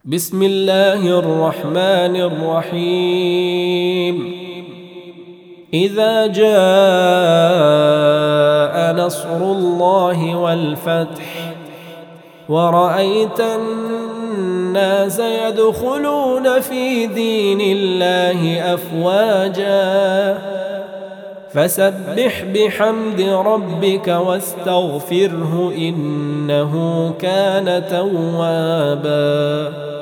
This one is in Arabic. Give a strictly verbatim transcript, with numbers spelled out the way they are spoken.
بسم الله الرحمن الرحيم إذا جاء نصر الله والفتح ورأيت الناس يدخلون في دين الله أفواجا فسبح بحمد ربك واستغفره إنه كان توابا.